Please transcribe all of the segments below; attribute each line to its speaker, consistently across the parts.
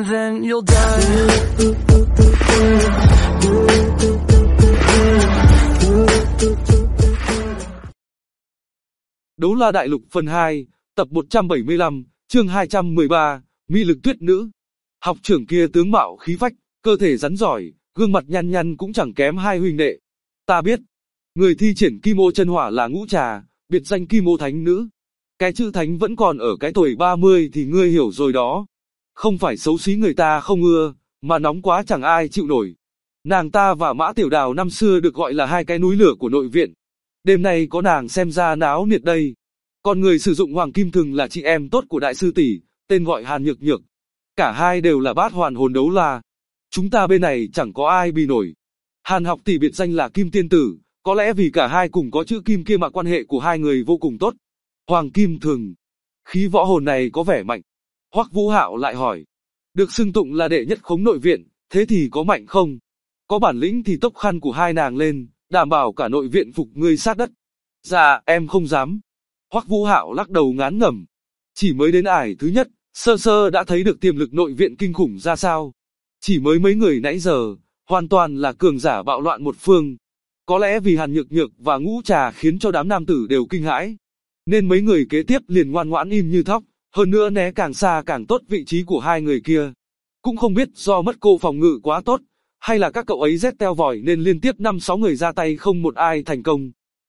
Speaker 1: and then you'll die.
Speaker 2: Đấu La Đại Lục phần 2, tập 175, chương 213, Mị lực tuyết nữ. Học trưởng kia tướng mạo khí phách, cơ thể rắn giỏi, gương mặt nhăn nhăn cũng chẳng kém hai huynh đệ. Ta biết, người thi triển Kim Ô chân hỏa là Ngũ Trà, biệt danh Kim Ô thánh nữ. Cái chữ thánh vẫn còn ở cái tuổi 30 thì ngươi hiểu rồi đó. Không phải xấu xí người ta không ưa, mà nóng quá chẳng ai chịu nổi. Nàng ta và Mã Tiểu Đào năm xưa được gọi là hai cái núi lửa của nội viện. Đêm nay có nàng xem ra náo nhiệt đây. Còn người sử dụng Hoàng Kim Thừng là chị em tốt của đại sư tỷ, tên gọi Hàn Nhược Nhược. Cả hai đều là bát hoàn hồn đấu la. Chúng ta bên này chẳng có ai bì nổi. Hàn học tỷ biệt danh là Kim Tiên Tử, có lẽ vì cả hai cùng có chữ Kim kia mà quan hệ của hai người vô cùng tốt. Hoàng Kim Thừng, khí võ hồn này có vẻ mạnh. Hoắc Vũ Hạo lại hỏi, được xưng tụng là đệ nhất khống nội viện, thế thì có mạnh không? Có bản lĩnh thì tốc khăn của hai nàng lên, đảm bảo cả nội viện phục ngươi sát đất. Dạ, em không dám. Hoắc Vũ Hạo lắc đầu ngán ngẩm. Chỉ mới đến ải thứ nhất, sơ sơ đã thấy được tiềm lực nội viện kinh khủng ra sao. Chỉ mới mấy người nãy giờ, hoàn toàn là cường giả bạo loạn một phương. Có lẽ vì Hàn Nhược Nhược và Ngũ Trà khiến cho đám nam tử đều kinh hãi, nên mấy người kế tiếp liền ngoan ngoãn im như thóc, hơn nữa né càng xa càng tốt vị trí của hai người kia. Cũng không biết do mất cô phòng ngự quá tốt, hay là các cậu ấy rét teo vòi nên liên tiếp 5-6 người ra tay không một ai thành công.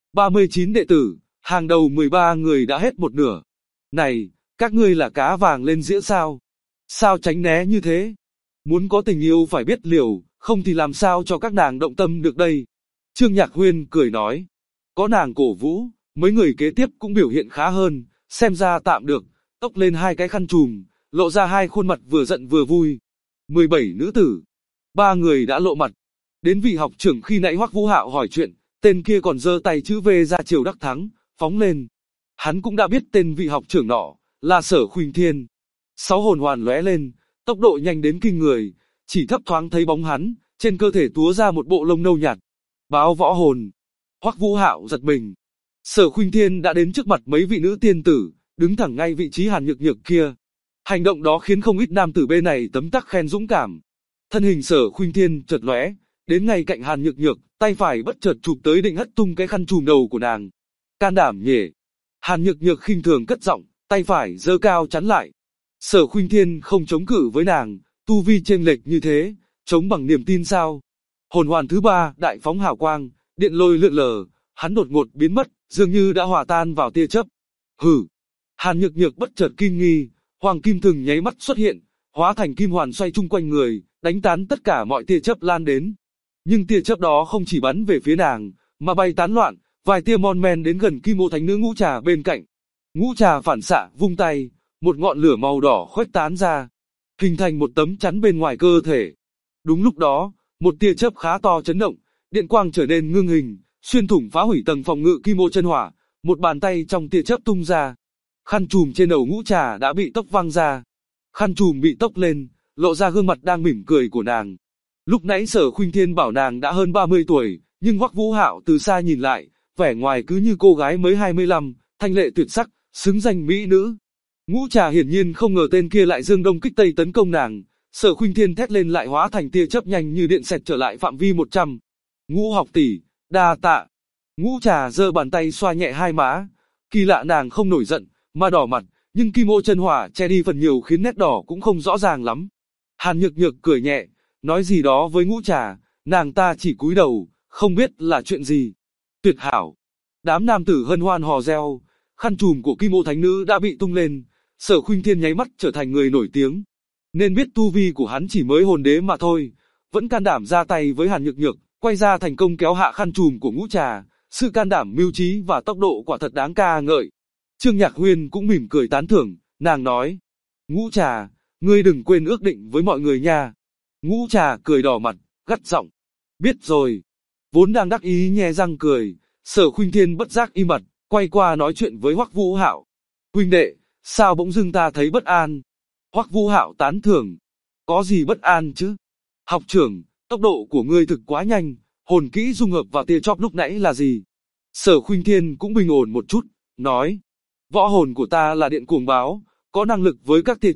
Speaker 2: 39 đệ tử, hàng đầu 13 người đã hết một nửa. Này, các ngươi là cá vàng lên dĩa sao? Sao tránh né như thế? Muốn có tình yêu phải biết liều, không thì làm sao cho các nàng động tâm được đây? Trương Nhạc Huyên cười nói, có nàng cổ vũ, mấy người kế tiếp cũng biểu hiện khá hơn, xem ra tạm được, tốc lên hai cái khăn trùm, lộ ra hai khuôn mặt vừa giận vừa vui. 17 nữ tử, 3 người đã lộ mặt. Đến vị học trưởng khi nãy Hoắc Vũ Hạo hỏi chuyện, tên kia còn giơ tay chữ V ra chiều đắc thắng, phóng lên. Hắn cũng đã biết tên vị học trưởng nọ là Sở Khuynh Thiên. 6 hồn hoàn lóe lên, tốc độ nhanh đến kinh người, chỉ thấp thoáng thấy bóng hắn, trên cơ thể túa ra một bộ lông nâu nhạt. Báo võ hồn. Hoắc Vũ Hạo giật mình. Sở Khuynh Thiên đã đến trước mặt mấy vị nữ tiên tử, đứng thẳng ngay vị trí Hàn Nhược Nhược kia. Hành động đó khiến không ít nam tử bên này tấm tắc khen dũng cảm. Thân hình Sở Khuynh Thiên chợt lóe, đến ngay cạnh Hàn Nhược Nhược, tay phải bất chợt chụp tới định hất tung cái khăn trùm đầu của nàng. Can đảm nhỉ? Hàn Nhược Nhược khinh thường cất giọng, tay phải giơ cao chắn lại. Sở Khuynh Thiên không chống cự với nàng, tu vi chênh lệch như thế, chống bằng niềm tin sao? Hồn hoàn thứ 3, đại phóng hào quang, điện lôi lượn lờ, hắn đột ngột biến mất, dường như đã hòa tan vào tia chớp. Hừ. Hàn Nhược Nhược bất chợt kinh nghi, Hoàng Kim Thừng nháy mắt xuất hiện, hóa thành kim hoàn xoay chung quanh người, đánh tán tất cả mọi tia chớp lan đến. Nhưng tia chớp đó không chỉ bắn về phía nàng, mà bay tán loạn, vài tia mon men đến gần Kim Ô thánh nữ Ngũ Trà bên cạnh. Ngũ Trà phản xạ, vung tay, một ngọn lửa màu đỏ khuếch tán ra, hình thành một tấm chắn bên ngoài cơ thể. Đúng lúc đó, một tia chớp khá to chấn động, điện quang trở nên ngưng hình, xuyên thủng phá hủy tầng phòng ngự Kim Ô chân hỏa, một bàn tay trong tia chớp tung ra. Khăn trùm trên đầu Ngũ Trà đã bị tốc văng ra. Khăn trùm bị tốc lên, lộ ra gương mặt đang mỉm cười của nàng. Lúc nãy Sở Khuynh Thiên bảo nàng đã hơn 30 tuổi, nhưng Hoắc Vũ Hạo từ xa nhìn lại, vẻ ngoài cứ như cô gái mới 25, thanh lệ tuyệt sắc, xứng danh mỹ nữ. Ngũ Trà hiển nhiên không ngờ tên kia lại dương đông kích tây tấn công nàng. Sở Khuynh Thiên thét lên lại hóa thành tia chớp nhanh như điện xẹt trở lại phạm vi 100. Ngũ học tỷ, đa tạ. Ngũ Trà giơ bàn tay xoa nhẹ hai má. Kỳ lạ nàng không nổi giận, mà đỏ mặt, nhưng Kim Ô chân hỏa che đi phần nhiều khiến nét đỏ cũng không rõ ràng lắm. Hàn Nhược Nhược cười nhẹ, nói gì đó với Ngũ Trà, nàng ta chỉ cúi đầu, không biết là chuyện gì. Tuyệt hảo. Đám nam tử hân hoan hò reo, khăn trùm của Kim Ô thánh nữ đã bị tung lên, Sở Khuynh Thiên nháy mắt trở thành người nổi tiếng. Nên biết tu vi của hắn chỉ mới hồn đế mà thôi, vẫn can đảm ra tay với Hàn Nhược Nhược, quay ra thành công kéo hạ khăn trùm của Ngũ Trà, sự can đảm, mưu trí và tốc độ quả thật đáng ca ngợi. Trương Nhạc Huyên cũng mỉm cười tán thưởng, nàng nói, Ngũ Trà, ngươi đừng quên ước định với mọi người nha. Ngũ Trà cười đỏ mặt, gắt giọng, biết rồi. Vốn đang đắc ý nhe răng cười, Sở Khuynh Thiên bất giác im bặt, quay qua nói chuyện với Hoắc Vũ Hạo. Huynh đệ, sao bỗng dưng ta thấy bất an? Hoắc Vũ Hạo tán thưởng, có gì bất an chứ? Học trưởng, tốc độ của ngươi thực quá nhanh, hồn kỹ dung hợp vào tia chóp lúc nãy là gì? Sở Khuynh Thiên cũng bình ổn một chút, nói, võ hồn của ta là điện cuồng báo, có năng lực với các tia chớp,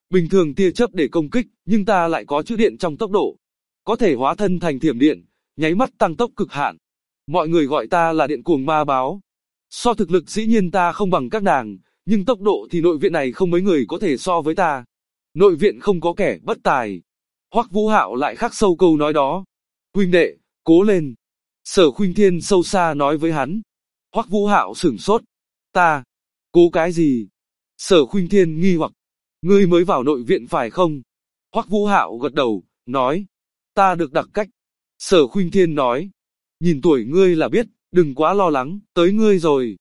Speaker 2: Bình thường tia chớp để công kích, nhưng ta lại có chữ điện trong tốc độ. Có thể hóa thân thành thiểm điện, nháy mắt tăng tốc cực hạn. Mọi người gọi ta là điện cuồng ma báo. So thực lực dĩ nhiên ta không bằng các nàng, nhưng tốc độ thì nội viện này không mấy người có thể so với ta. Nội viện không có kẻ bất tài. Hoắc Vũ Hạo lại khắc sâu câu nói đó. Huynh đệ, cố lên. Sở Khuynh Thiên sâu xa nói với hắn. Hoắc Vũ Hạo sửng sốt. Ta, cố cái gì? Sở Khuynh Thiên nghi hoặc. Ngươi mới vào nội viện phải không? Hoắc Vũ Hạo gật đầu, nói. Ta được đặc cách. Sở Khuynh Thiên nói. Nhìn tuổi ngươi là biết, đừng quá lo lắng, tới ngươi rồi.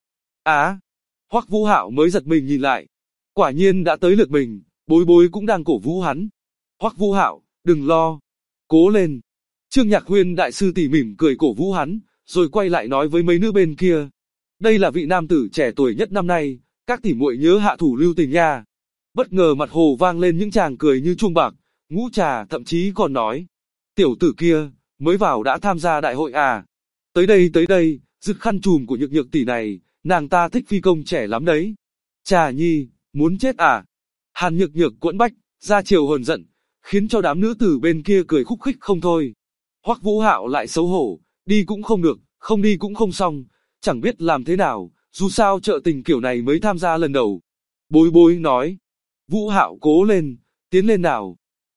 Speaker 2: Hoắc Vũ Hạo mới giật mình nhìn lại. Quả nhiên đã tới lượt mình, Bối Bối cũng đang cổ vũ hắn. Hoắc Vũ Hạo, đừng lo. Cố lên. Trương Nhạc Huyên đại sư tỉ mỉm cười cổ vũ hắn, rồi quay lại nói với mấy nữ bên kia. Đây là vị nam tử trẻ tuổi nhất năm nay, các tỷ muội nhớ hạ thủ lưu tình nha. Bất ngờ mặt hồ vang lên những tràng cười như chuông bạc, Ngũ Trà thậm chí còn nói. Tiểu tử kia, mới vào đã tham gia đại hội à. Tới đây, giật khăn trùm của Nhược Nhược tỷ này, nàng ta thích phi công trẻ lắm đấy. Trà Nhi, muốn chết à? Hàn Nhược Nhược quẫn bách, ra chiều hờn giận, khiến cho đám nữ tử bên kia cười khúc khích không thôi. Hoắc Vũ Hạo lại xấu hổ, đi cũng không được, không đi cũng không xong, chẳng biết làm thế nào, dù sao chợ tình kiểu này mới tham gia lần đầu. Bối Bối nói, Vũ Hạo cố lên, tiến lên nào.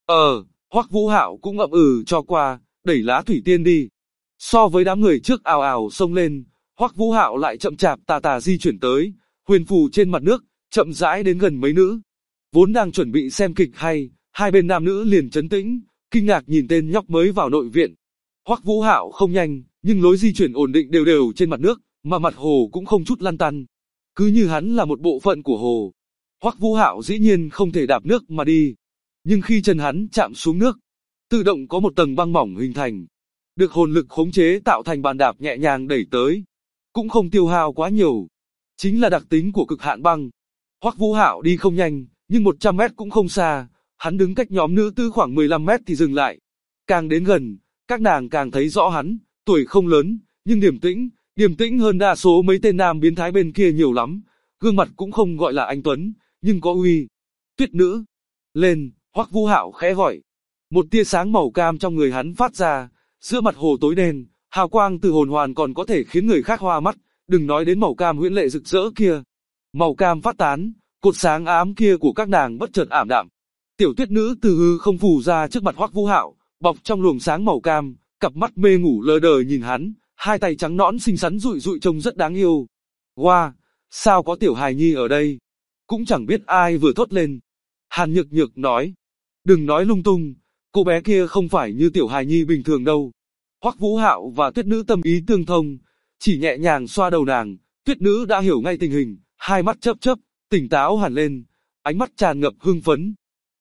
Speaker 2: Hoắc Vũ Hạo cũng ậm cho qua, đẩy lá thủy tiên đi. So với đám người trước ào ào xông lên, Hoắc Vũ Hạo lại chậm chạp tà tà di chuyển tới, huyền phù trên mặt nước, chậm rãi đến gần mấy nữ. Vốn đang chuẩn bị xem kịch hay, hai bên nam nữ liền trấn tĩnh, kinh ngạc nhìn tên nhóc mới vào nội viện. Hoắc Vũ Hạo không nhanh, nhưng lối di chuyển ổn định đều đều trên mặt nước, mà mặt hồ cũng không chút lăn tăn. Cứ như hắn là một bộ phận của hồ. Hoắc Vũ Hạo dĩ nhiên không thể đạp nước mà đi. Nhưng khi chân hắn chạm xuống nước, tự động có một tầng băng mỏng hình thành. Được hồn lực khống chế tạo thành bàn đạp nhẹ nhàng đẩy tới. Cũng không tiêu hao quá nhiều. Chính là đặc tính của cực hạn băng. Hoắc Vũ Hạo đi không nhanh, nhưng 100 mét cũng không xa. Hắn đứng cách nhóm nữ tử khoảng 15 mét thì dừng lại. Càng đến gần, các nàng càng thấy rõ hắn, tuổi không lớn, nhưng điềm tĩnh hơn đa số mấy tên nam biến thái bên kia nhiều lắm. Gương mặt cũng không gọi là anh tuấn, nhưng có uy. Tuyết nữ, lên, Hoắc Vũ Hạo khẽ gọi. Một tia sáng màu cam trong người hắn phát ra, giữa mặt hồ tối đen, hào quang từ hồn hoàn còn có thể khiến người khác hoa mắt, đừng nói đến màu cam huyễn lệ rực rỡ kia. Màu cam phát tán, cột sáng ám kia của các nàng bất chợt ảm đạm. Tiểu Tuyết nữ từ hư không phù ra trước mặt Hoắc Vũ Hạo, bọc trong luồng sáng màu cam, cặp mắt mê ngủ lờ đờ nhìn hắn, hai tay trắng nõn xinh xắn rụi rụi trông rất đáng yêu. Wow, sao có tiểu hài nhi ở đây? Cũng chẳng biết ai vừa thốt lên. Hàn Nhược Nhược nói, đừng nói lung tung, cô bé kia không phải như tiểu hài nhi bình thường đâu. Hoắc Vũ Hạo và Tuyết nữ tâm ý tương thông, chỉ nhẹ nhàng xoa đầu nàng, Tuyết nữ đã hiểu ngay tình hình, hai mắt chớp chớp, tỉnh táo hẳn lên, ánh mắt tràn ngập hưng phấn.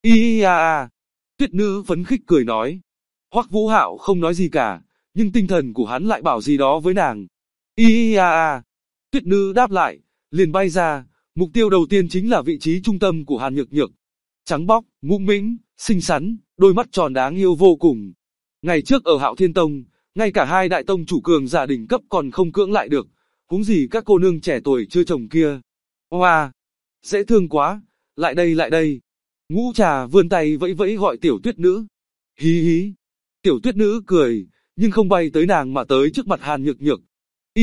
Speaker 2: Tuyết nữ phấn khích cười nói. Hoắc Vũ Hạo không nói gì cả, nhưng tinh thần của hắn lại bảo gì đó với nàng. Tuyết nữ đáp lại, liền bay ra, mục tiêu đầu tiên chính là vị trí trung tâm của Hàn Nhược Nhược. Trắng bóc, mũm mĩm, xinh xắn, đôi mắt tròn đáng yêu vô cùng. Ngày trước ở Hạo Thiên Tông, ngay cả hai đại tông chủ cường giả đỉnh cấp còn không cưỡng lại được, huống gì các cô nương trẻ tuổi chưa chồng kia. Hoa, dễ thương quá, lại đây. Ngũ Trà vươn tay vẫy vẫy gọi tiểu Tuyết nữ. Hí hí. Tiểu Tuyết nữ cười, nhưng không bay tới nàng mà tới trước mặt Hàn Nhược Nhược.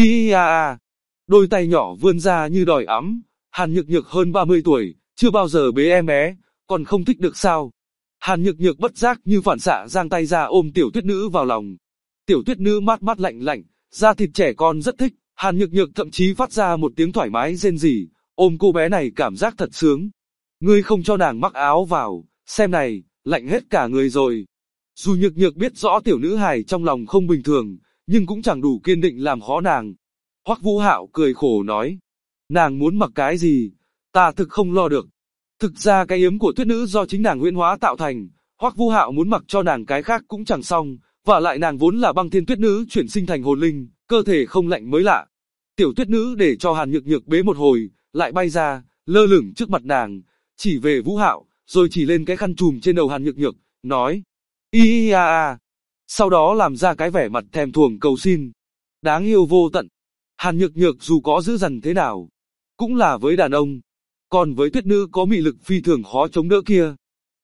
Speaker 2: Đôi tay nhỏ vươn ra như đòi ấm. Hàn Nhược Nhược hơn 30 tuổi, chưa bao giờ bế em bé, còn không thích được sao? Hàn Nhược Nhược bất giác như phản xạ giang tay ra ôm tiểu Tuyết nữ vào lòng. Tiểu Tuyết nữ mát mát lạnh lạnh, da thịt trẻ con rất thích. Hàn Nhược Nhược thậm chí phát ra một tiếng thoải mái rên rỉ, ôm cô bé này cảm giác thật sướng. Ngươi không cho nàng mắc áo vào, xem này, lạnh hết cả người rồi. Dù Nhược Nhược biết rõ tiểu nữ hài trong lòng không bình thường, nhưng cũng chẳng đủ kiên định làm khó nàng. Hoắc Vũ Hạo cười khổ nói, nàng muốn mặc cái gì, ta thực không lo được. Thực ra cái yếm của Tuyết nữ do chính nàng huyễn hóa tạo thành, Hoắc Vũ Hạo muốn mặc cho nàng cái khác cũng chẳng xong, và lại nàng vốn là băng thiên tuyết nữ chuyển sinh thành hồn linh, cơ thể không lạnh mới lạ. Tiểu Tuyết nữ để cho Hàn Nhược Nhược bế một hồi, lại bay ra, lơ lửng trước mặt nàng, chỉ về Vũ Hạo, rồi chỉ lên cái khăn trùm trên đầu Hàn Nhược Nhược, nói, sau đó làm ra cái vẻ mặt thèm thuồng cầu xin. Đáng yêu vô tận. Hàn Nhược Nhược dù có dữ dằn thế nào, cũng là với đàn ông. Còn với Tuyết nữ có mị lực phi thường khó chống đỡ kia,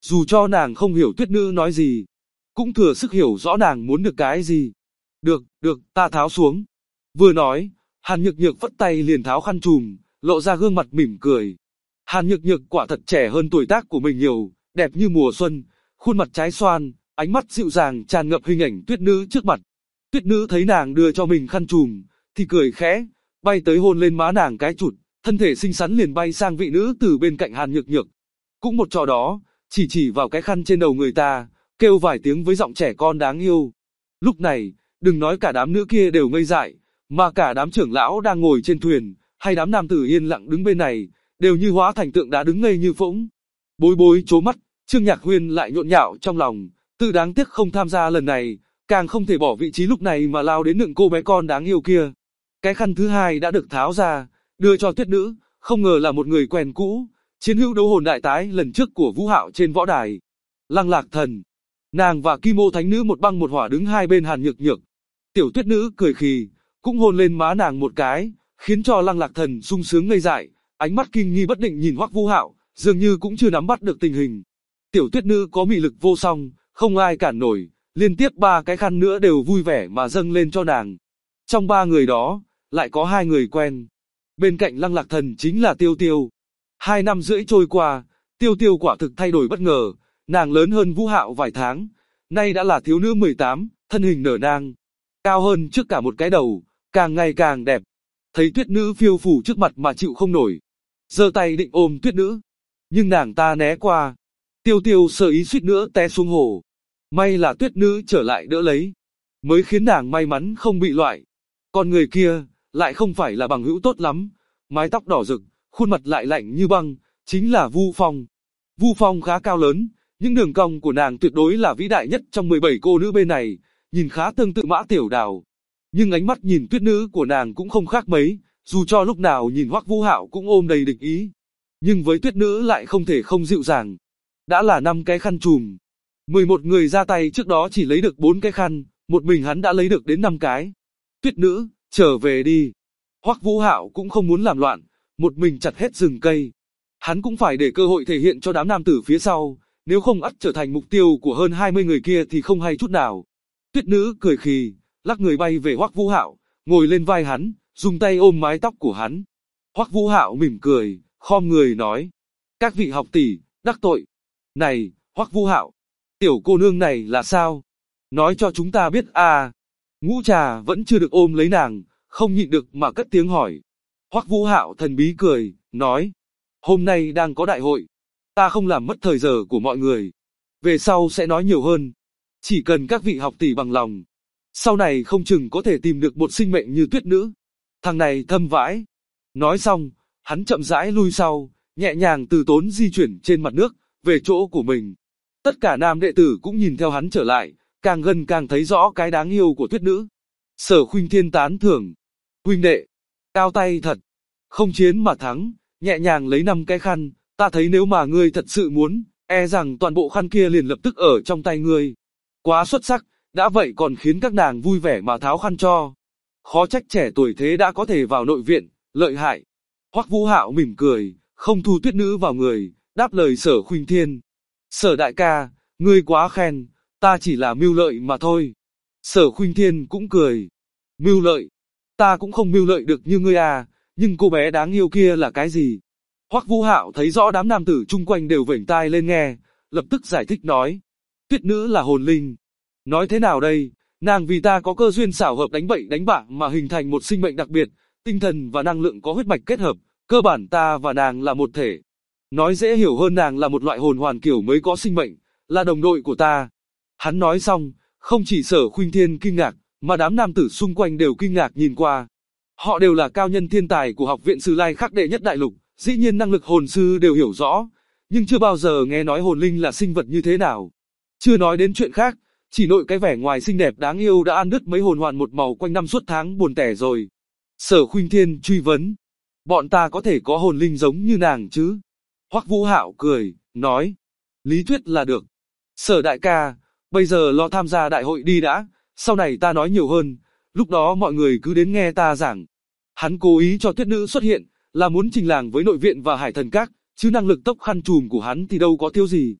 Speaker 2: Dù cho nàng không hiểu tuyết nữ nói gì, cũng thừa sức hiểu rõ nàng muốn được cái gì. Được, ta tháo xuống. Vừa nói, Hàn Nhược Nhược phất tay liền tháo khăn trùm, lộ ra gương mặt mỉm cười. Hàn Nhược Nhược quả thật trẻ hơn tuổi tác của mình nhiều, đẹp như mùa xuân, khuôn mặt trái xoan, ánh mắt dịu dàng tràn ngập hình ảnh tuyết nữ trước mặt. Tuyết nữ thấy nàng đưa cho mình khăn trùm, thì cười khẽ, bay tới hôn lên má nàng cái chụt, thân thể xinh xắn liền bay sang vị nữ từ bên cạnh Hàn Nhược Nhược. Cũng một trò đó, chỉ vào cái khăn trên đầu người ta, kêu vài tiếng với giọng trẻ con đáng yêu. Lúc này, đừng nói cả đám nữ kia đều ngây dại, mà cả đám trưởng lão đang ngồi trên thuyền, hay đám nam tử yên lặng đứng bên này, đều như hóa thành tượng đá đứng ngây như phỗng. Bối bối trố mắt, Trương Nhạc Huyên lại nhộn nhạo trong lòng, tự đáng tiếc không tham gia lần này, càng không thể bỏ vị trí lúc này mà lao đến nựng cô bé con đáng yêu kia. Cái khăn thứ hai đã được tháo ra, đưa cho tuyết nữ, không ngờ là một người quen cũ, chiến hữu đấu hồn đại tái lần trước của Vũ Hạo trên võ đài. Lăng Lạc Thần. Nàng và Kim Ô Thánh Nữ một băng một hỏa đứng hai bên Hàn Nhược Nhược. Tiểu tuyết nữ cười khì, cũng hôn lên má nàng một cái, khiến cho Lăng Lạc Thần sung sướng ngây dại, ánh mắt kinh nghi bất định nhìn Hoắc Vũ Hạo, dường như cũng chưa nắm bắt được tình hình. Tiểu tuyết nữ có mị lực vô song, không ai cản nổi, liên tiếp ba cái khăn nữa đều vui vẻ mà dâng lên cho nàng. Trong ba người đó, lại có hai người quen. Bên cạnh Lăng Lạc Thần chính là Tiêu Tiêu. 2 năm rưỡi trôi qua, Tiêu Tiêu quả thực thay đổi bất ngờ, nàng lớn hơn Vũ Hạo vài tháng, nay đã là thiếu nữ 18, thân hình nở nang, cao hơn trước cả một cái đầu, càng ngày càng đẹp. Thấy tuyết nữ phiêu phù trước mặt mà chịu không nổi, giơ tay định ôm tuyết nữ, nhưng nàng ta né qua. Tiêu Tiêu sợ ý suýt nữa té xuống hồ. May là tuyết nữ trở lại đỡ lấy, mới khiến nàng may mắn không bị loại. Còn người kia, lại không phải là bằng hữu tốt lắm, mái tóc đỏ rực, khuôn mặt lại lạnh như băng, chính là Vu Phong. Vu Phong khá cao lớn, những đường cong của nàng tuyệt đối là vĩ đại nhất trong 17 cô nữ bên này, nhìn khá tương tự Mã Tiểu Đào. Nhưng ánh mắt nhìn tuyết nữ của nàng cũng không khác mấy, dù cho lúc nào nhìn Hoắc Vũ Hạo cũng ôm đầy địch ý. Nhưng với tuyết nữ lại không thể không dịu dàng. Đã là 5 cái khăn trùm. 11 người ra tay trước đó chỉ lấy được 4 cái khăn, một mình hắn đã lấy được đến 5 cái. Tuyết nữ, trở về đi. Hoắc Vũ Hạo cũng không muốn làm loạn, một mình chặt hết rừng cây. Hắn cũng phải để cơ hội thể hiện cho đám nam tử phía sau, nếu không ắt trở thành mục tiêu của hơn 20 người kia thì không hay chút nào. Tuyết nữ cười khì, lắc người bay về Hoắc Vũ Hạo, ngồi lên vai hắn, dùng tay ôm mái tóc của hắn. Hoắc Vũ Hạo mỉm cười, khom người nói: "Các vị học tỷ, đắc tội. Này, Hoắc Vũ Hạo, tiểu cô nương này là sao? Nói cho chúng ta biết à." Ngũ Trà vẫn chưa được ôm lấy nàng, không nhịn được mà cất tiếng hỏi. Hoắc Vũ Hạo thần bí cười, nói: "Hôm nay đang có đại hội, ta không làm mất thời giờ của mọi người. Về sau sẽ nói nhiều hơn. Chỉ cần các vị học tỷ bằng lòng, sau này không chừng có thể tìm được một sinh mệnh như tuyết nữ." Thằng này thâm vãi. Nói xong, hắn chậm rãi lui sau, nhẹ nhàng từ tốn di chuyển trên mặt nước, về chỗ của mình. Tất cả nam đệ tử cũng nhìn theo hắn trở lại, càng gần càng thấy rõ cái đáng yêu của tuyết nữ. Sở Khuynh Thiên tán thưởng: "Huynh đệ, cao tay thật, không chiến mà thắng, nhẹ nhàng lấy 5 cái khăn, ta thấy nếu mà ngươi thật sự muốn, e rằng toàn bộ khăn kia liền lập tức ở trong tay ngươi. Quá xuất sắc, đã vậy còn khiến các nàng vui vẻ mà tháo khăn cho. Khó trách trẻ tuổi thế đã có thể vào nội viện, lợi hại." Hoắc Vũ Hạo mỉm cười, không thu tuyết nữ vào người, đáp lời Sở Khuynh Thiên: "Sở đại ca, ngươi quá khen, ta chỉ là mưu lợi mà thôi." Sở Khuynh Thiên cũng cười: "Mưu lợi? Ta cũng không mưu lợi được như ngươi à, nhưng cô bé đáng yêu kia là cái gì?" Hoắc Vũ Hạo thấy rõ đám nam tử chung quanh đều vểnh tai lên nghe, lập tức giải thích nói: "Tuyết nữ là hồn linh. Nói thế nào đây, nàng vì ta có cơ duyên xảo hợp đánh bậy đánh bạ mà hình thành một sinh mệnh đặc biệt, tinh thần và năng lượng có huyết mạch kết hợp, cơ bản ta và nàng là một thể. Nói dễ hiểu hơn, nàng là một loại hồn hoàn kiểu mới có sinh mệnh, là đồng đội của ta." Hắn nói xong, không chỉ Sở Khuynh Thiên kinh ngạc, mà đám nam tử xung quanh đều kinh ngạc nhìn qua. Họ đều là cao nhân thiên tài của học viện Sử Lai Khắc đệ nhất đại lục, dĩ nhiên năng lực hồn sư đều hiểu rõ, nhưng chưa bao giờ nghe nói hồn linh là sinh vật như thế nào. Chưa nói đến chuyện khác, chỉ nội cái vẻ ngoài xinh đẹp đáng yêu đã ăn đứt mấy hồn hoàn một màu quanh năm suốt tháng buồn tẻ rồi. Sở Khuynh Thiên truy vấn: "Bọn ta có thể có hồn linh giống như nàng chứ?" Hoắc Vũ Hạo cười, nói: "Lý thuyết là được. Sở đại ca, bây giờ lo tham gia đại hội đi đã, sau này ta nói nhiều hơn, lúc đó mọi người cứ đến nghe ta giảng." Hắn cố ý cho tuyết nữ xuất hiện, là muốn trình làng với nội viện và Hải Thần Các, chứ năng lực tốc khăn trùm của hắn thì đâu có thiếu gì.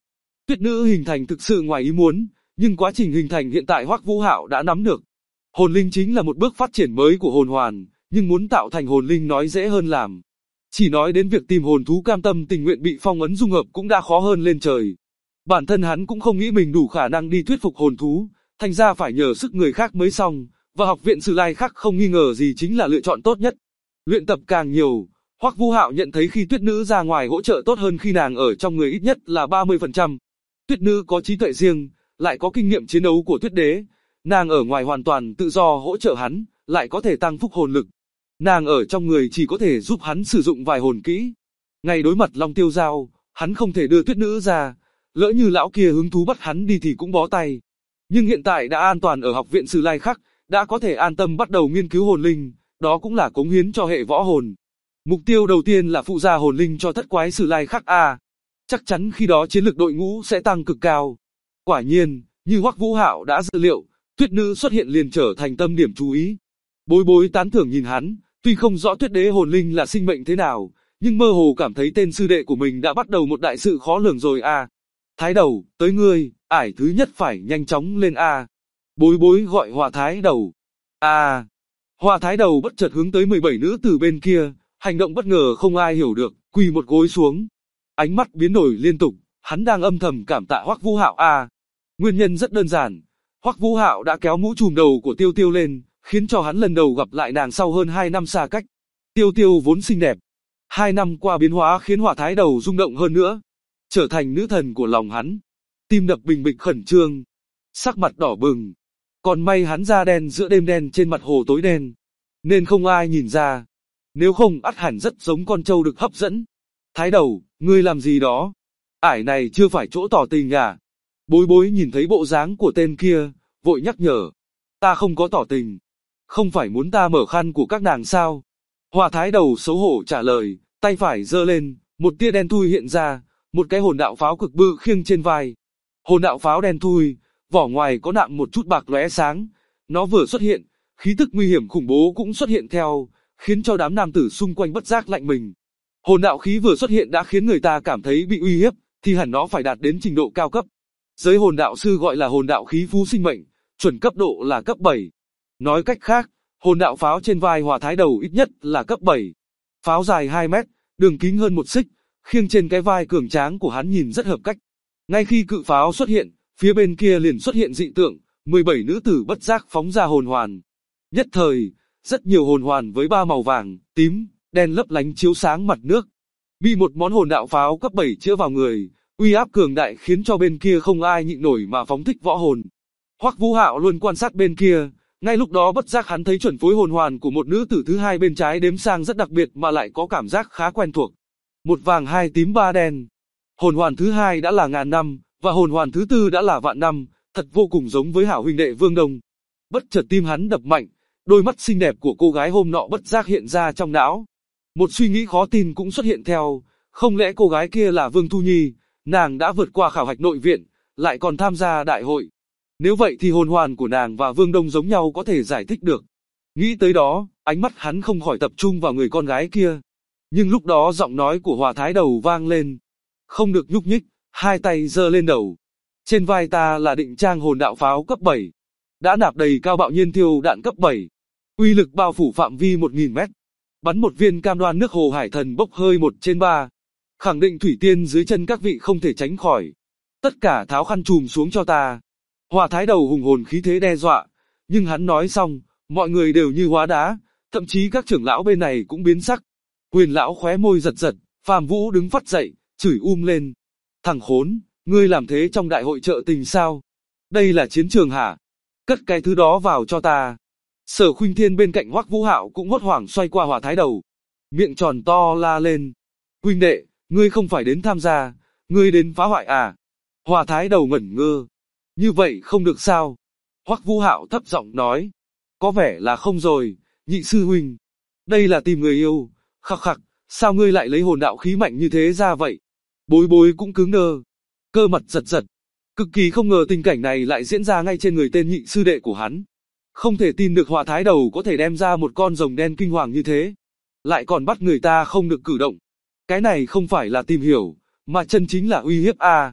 Speaker 2: Tuyết nữ hình thành thực sự ngoài ý muốn, nhưng quá trình hình thành hiện tại Hoắc Vũ Hạo đã nắm được. Hồn linh chính là một bước phát triển mới của hồn hoàn, nhưng muốn tạo thành hồn linh nói dễ hơn làm. Chỉ nói đến việc tìm hồn thú cam tâm tình nguyện bị phong ấn dung hợp cũng đã khó hơn lên trời. Bản thân hắn cũng không nghĩ mình đủ khả năng đi thuyết phục hồn thú, thành ra phải nhờ sức người khác mới xong, và học viện Sử Lai Khắc không nghi ngờ gì chính là lựa chọn tốt nhất. Luyện tập càng nhiều, Hoắc Vũ Hạo nhận thấy khi Tuyết nữ ra ngoài hỗ trợ tốt hơn khi nàng ở trong người ít nhất là 30%. Tuyết nữ có trí tuệ riêng, lại có kinh nghiệm chiến đấu của Tuyết đế, nàng ở ngoài hoàn toàn tự do hỗ trợ hắn, lại có thể tăng phúc hồn lực. Nàng ở trong người chỉ có thể giúp hắn sử dụng vài hồn kỹ. Ngay đối mặt Long Tiêu Giao, hắn không thể đưa Tuyết nữ ra, lỡ như lão kia hứng thú bắt hắn đi thì cũng bó tay. Nhưng hiện tại đã an toàn ở học viện Sử Lai Khắc, đã có thể an tâm bắt đầu nghiên cứu hồn linh, đó cũng là cống hiến cho hệ võ hồn. Mục tiêu đầu tiên là phụ gia hồn linh cho thất quái Sử Lai Khắc A. Chắc chắn khi đó chiến lực đội ngũ sẽ tăng cực cao. Quả nhiên, như Hoắc Vũ Hạo đã dự liệu, Tuyết nữ xuất hiện liền trở thành tâm điểm chú ý. Bối Bối tán thưởng nhìn hắn, tuy không rõ Tuyết đế hồn linh là sinh mệnh thế nào, nhưng mơ hồ cảm thấy tên sư đệ của mình đã bắt đầu một đại sự khó lường rồi a. Thái đầu, tới ngươi, ải thứ nhất phải nhanh chóng lên a. Bối Bối gọi Hòa Thái đầu. A. Hòa Thái đầu bất chợt hướng tới 17 nữ tử bên kia, hành động bất ngờ không ai hiểu được, quỳ một gối xuống. Ánh mắt biến đổi liên tục, hắn đang âm thầm cảm tạ Hoắc Vũ Hạo a. Nguyên nhân rất đơn giản, Hoắc Vũ Hạo đã kéo mũ trùm đầu của Tiêu Tiêu lên, khiến cho hắn lần đầu gặp lại nàng sau hơn 2 năm xa cách. Tiêu Tiêu vốn xinh đẹp, 2 năm qua biến hóa khiến Hòa Thái đầu rung động hơn nữa, trở thành nữ thần của lòng hắn. Tim đập bình bịch khẩn trương, sắc mặt đỏ bừng. Còn may hắn da đen giữa đêm đen trên mặt hồ tối đen, nên không ai nhìn ra. Nếu không ắt hẳn rất giống con trâu được hấp dẫn. Thái đầu, ngươi làm gì đó? Ải này chưa phải chỗ tỏ tình à? Bối Bối nhìn thấy bộ dáng của tên kia, vội nhắc nhở. Ta không có tỏ tình. Không phải muốn ta mở khăn của các nàng sao? Hòa Thái đầu xấu hổ trả lời, tay phải giơ lên, một tia đen thui hiện ra, một cái hồn đạo pháo cực bự khiêng trên vai. Hồn đạo pháo đen thui, vỏ ngoài có nạm một chút bạc lóe sáng. Nó vừa xuất hiện, khí tức nguy hiểm khủng bố cũng xuất hiện theo, khiến cho đám nam tử xung quanh bất giác lạnh mình. Hồn đạo khí vừa xuất hiện đã khiến người ta cảm thấy bị uy hiếp, thì hẳn nó phải đạt đến trình độ cao cấp. Giới hồn đạo sư gọi là hồn đạo khí phú sinh mệnh, chuẩn cấp độ là cấp 7. Nói cách khác, hồn đạo pháo trên vai Hòa Thái đầu ít nhất là cấp 7. Pháo dài 2 mét, đường kính hơn 1 xích, khiêng trên cái vai cường tráng của hắn nhìn rất hợp cách. Ngay khi cự pháo xuất hiện, phía bên kia liền xuất hiện dị tượng, 17 nữ tử bất giác phóng ra hồn hoàn. Nhất thời, rất nhiều hồn hoàn với 3 màu vàng, tím, đen lấp lánh chiếu sáng mặt nước. Bị một món hồn đạo pháo cấp 7 chĩa vào người, uy áp cường đại khiến cho bên kia không ai nhịn nổi mà phóng thích võ hồn. Hoắc Vũ Hạo luôn quan sát bên kia, ngay lúc đó bất giác hắn thấy chuẩn phối hồn hoàn của một nữ tử thứ hai bên trái đếm sang rất đặc biệt mà lại có cảm giác khá quen thuộc. 1 vàng 2 tím 3 đen. Hồn hoàn thứ hai đã là ngàn năm, và hồn hoàn thứ tư đã là vạn năm, thật vô cùng giống với hảo huynh đệ Vương Đông. Bất chợt tim hắn đập mạnh, đôi mắt xinh đẹp của cô gái hôm nọ bất giác hiện ra trong não. Một suy nghĩ khó tin cũng xuất hiện theo, không lẽ cô gái kia là Vương Thu Nhi, nàng đã vượt qua khảo hạch nội viện, lại còn tham gia đại hội. Nếu vậy thì hồn hoàn của nàng và Vương Đông giống nhau có thể giải thích được. Nghĩ tới đó, ánh mắt hắn không khỏi tập trung vào người con gái kia. Nhưng lúc đó giọng nói của Hòa Thái đầu vang lên. Không được nhúc nhích, hai tay giơ lên đầu. Trên vai ta là định trang hồn đạo pháo cấp 7. Đã nạp đầy cao bạo nhiên thiêu đạn cấp 7. Uy lực bao phủ phạm vi 1000 mét. Bắn một viên cam đoan nước hồ hải thần bốc hơi 1/3. Khẳng định thủy tiên dưới chân các vị không thể tránh khỏi. Tất cả tháo khăn trùm xuống cho ta. Hòa Thái đầu hùng hồn khí thế đe dọa. Nhưng hắn nói xong, mọi người đều như hóa đá. Thậm chí các trưởng lão bên này cũng biến sắc. Huyền lão khóe môi giật giật, Phàm Vũ đứng phắt dậy, chửi lên. Thằng khốn, ngươi làm thế trong đại hội trợ tình sao? Đây là chiến trường hả? Cất cái thứ đó vào cho ta. Sở Khuynh Thiên bên cạnh Hoắc Vũ Hạo cũng hốt hoảng xoay qua Hòa Thái đầu. Miệng tròn to la lên. Huynh đệ, ngươi không phải đến tham gia, ngươi đến phá hoại à? Hòa Thái đầu ngẩn ngơ. Như vậy không được sao? Hoắc Vũ Hạo thấp giọng nói. Có vẻ là không rồi, nhị sư huynh. Đây là tìm người yêu. Khặc khặc, sao ngươi lại lấy hồn đạo khí mạnh như thế ra vậy? Bối Bối cũng cứng đơ. Cơ mặt giật giật. Cực kỳ không ngờ tình cảnh này lại diễn ra ngay trên người tên nhị sư đệ của hắn. Không thể tin được Hòa Thái đầu có thể đem ra một con rồng đen kinh hoàng như thế. Lại còn bắt người ta không được cử động. Cái này không phải là tìm hiểu, mà chân chính là uy hiếp a.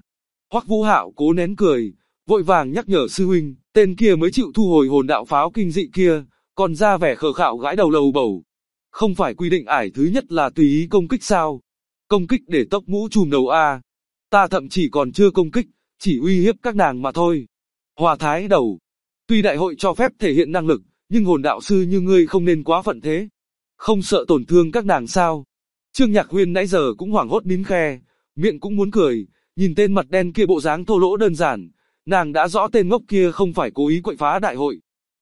Speaker 2: Hoắc Vũ Hạo cố nén cười, vội vàng nhắc nhở sư huynh, tên kia mới chịu thu hồi hồn đạo pháo kinh dị kia, còn ra vẻ khờ khạo gãi đầu lầu bầu. Không phải quy định ải thứ nhất là tùy ý công kích sao? Công kích để tóc mũ trùm đầu a. Ta thậm chí còn chưa công kích, chỉ uy hiếp các nàng mà thôi. Hòa Thái Đầu, tuy đại hội cho phép thể hiện năng lực, nhưng hồn đạo sư như ngươi không nên quá phận thế. Không sợ tổn thương các nàng sao? Trương Nhạc Huyên nãy giờ cũng hoảng hốt nín khe, miệng cũng muốn cười, nhìn tên mặt đen kia bộ dáng thô lỗ đơn giản, nàng đã rõ tên ngốc kia không phải cố ý quậy phá đại hội.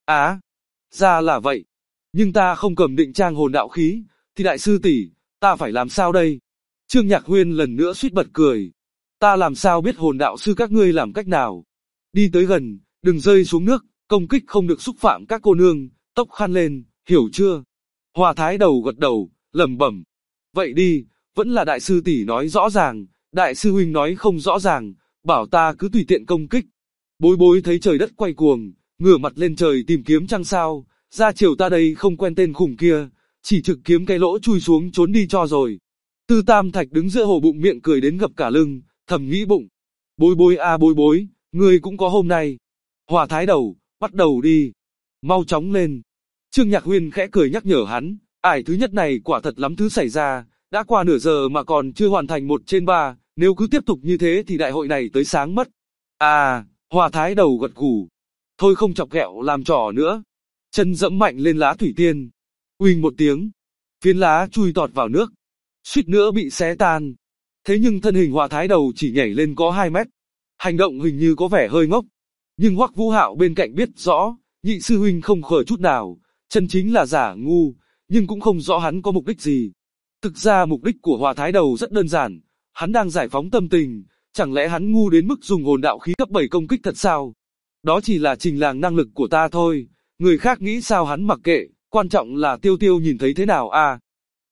Speaker 2: Ra là vậy. Nhưng ta không cầm định trang hồn đạo khí, thì đại sư tỷ, ta phải làm sao đây? Trương Nhạc Huyên lần nữa suýt bật cười. Ta làm sao biết hồn đạo sư các ngươi làm cách nào? Đi tới gần, đừng rơi xuống nước, công kích không được xúc phạm các cô nương, tóc khăn lên, hiểu chưa? Hòa Thái Đầu gật đầu, lẩm bẩm. Vậy đi, vẫn là đại sư tỷ nói rõ ràng, đại sư huynh nói không rõ ràng, bảo ta cứ tùy tiện công kích. Bối bối thấy trời đất quay cuồng, ngửa mặt lên trời tìm kiếm trăng sao, ra chiều ta đây không quen tên khủng kia, chỉ trực kiếm cái lỗ chui xuống trốn đi cho rồi. Tư Tam Thạch đứng giữa hồ bụng miệng cười đến gập cả lưng, thầm nghĩ bụng. Bối bối à bối bối, ngươi cũng có hôm nay. Hòa Thái Đầu, bắt đầu đi. Mau chóng lên. Trương Nhạc Huyên khẽ cười nhắc nhở hắn, ải thứ nhất này quả thật lắm thứ xảy ra, đã qua nửa giờ mà còn chưa hoàn thành 1/3, nếu cứ tiếp tục như thế thì đại hội này tới sáng mất. Hòa Thái Đầu gật gù. Thôi không chọc ghẹo làm trò nữa. Chân dẫm mạnh lên lá thủy tiên. Uỳnh một tiếng, phiến lá chui tọt vào nước, suýt nữa bị xé tan. Thế nhưng thân hình Hòa Thái Đầu chỉ nhảy lên có 2 mét. Hành động hình như có vẻ hơi ngốc. Nhưng Hoắc Vũ Hạo bên cạnh biết rõ, nhị sư huynh không khờ chút nào, chân chính là giả ngu, nhưng cũng không rõ hắn có mục đích gì. Thực ra mục đích của Hòa Thái Đầu rất đơn giản, hắn đang giải phóng tâm tình, chẳng lẽ hắn ngu đến mức dùng hồn đạo khí cấp 7 công kích thật sao? Đó chỉ là trình làng năng lực của ta thôi, người khác nghĩ sao hắn mặc kệ, quan trọng là Tiêu Tiêu nhìn thấy thế nào à?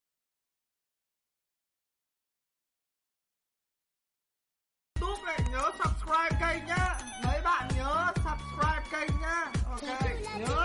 Speaker 1: YouTube này nhớ subscribe kênh nhá, mấy bạn nhớ subscribe kênh nhá, ok, nhớ